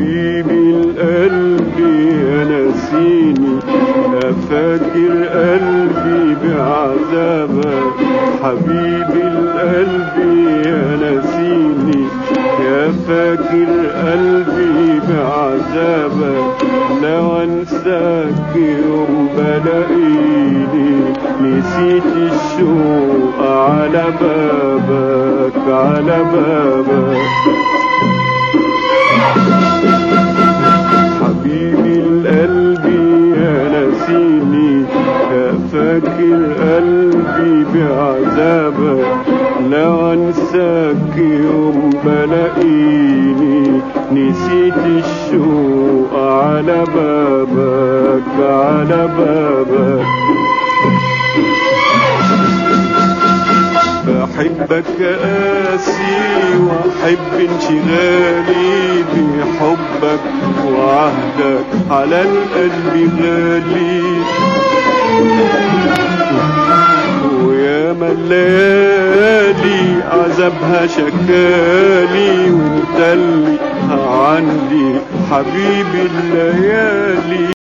حبيبي القلب يا ناسيني، يا فاكر قلبي بعذابك. حبيبي القلب يا ناسيني، يا فاكر قلبي بعذابك. لو انساك يوم بلاقيني نسيت الشوق على بابك، على بابك. حبيبي القلب يا ناسيني، يا فاكر قلبي بعذابك. لو انساك يوم بلاقيني نسيت الشوق على بابك، على بابك. بحبك قاسي واحب انشغالي بحبك، وعهدك على القلب غالي. وياما الليالي عذابها شكالي، وانت اللي عندي حبيبي الليالي.